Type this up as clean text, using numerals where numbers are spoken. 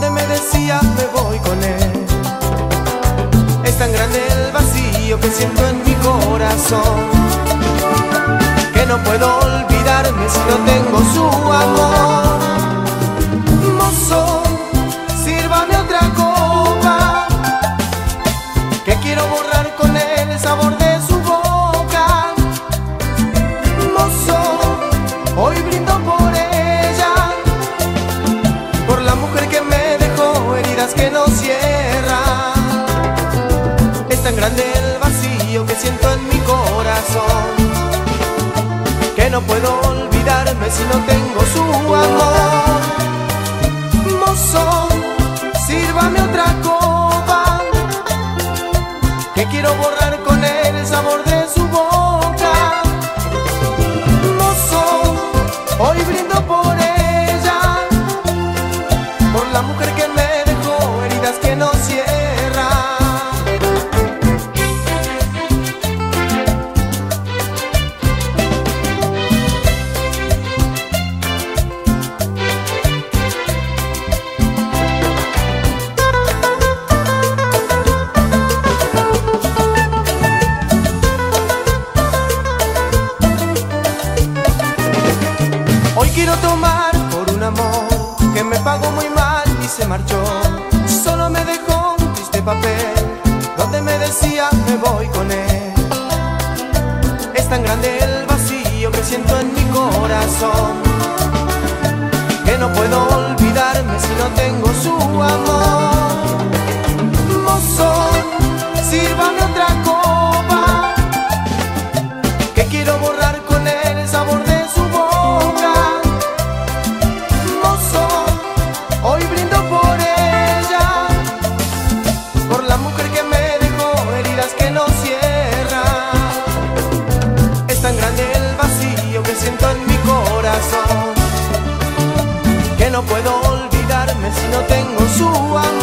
donde me decía me voy con él. Es tan grande el vacío que siento en mi corazón, que no puedo olvidarme si no tengo su amor. Mozo, sírvame otra copa, que quiero borrar con él el sabor de su boca. Mozo, hoy brindo por ella, por la mujer que me dejó heridas que no cierran. Es tan grande el vacío que siento en mi corazón, que no puedo olvidarme si no tengo su amor. Mozo, sírvame otra copa, que quiero borrar con él el sabor de su boca. Mozo, hoy brindo por ella, por la mujer que me dejó heridas que no cierran. Hoy quiero tomar por un amor que me pagó muy mal y se marchó. Solo me dejó un triste papel donde me decía me voy con él. Es tan grande el vacío que siento en mi corazón, que no puedo olvidarme si no tengo su amor. Mozo, sírvame otra copa, que quiero borrar con él el sabor de su boca. Mozo, hoy brindo por ella, por la mujer que me dejó heridas que no cierran. Es tan grande el vacío que siento en mi corazón, que no puedo olvidarme si no tengo su amor.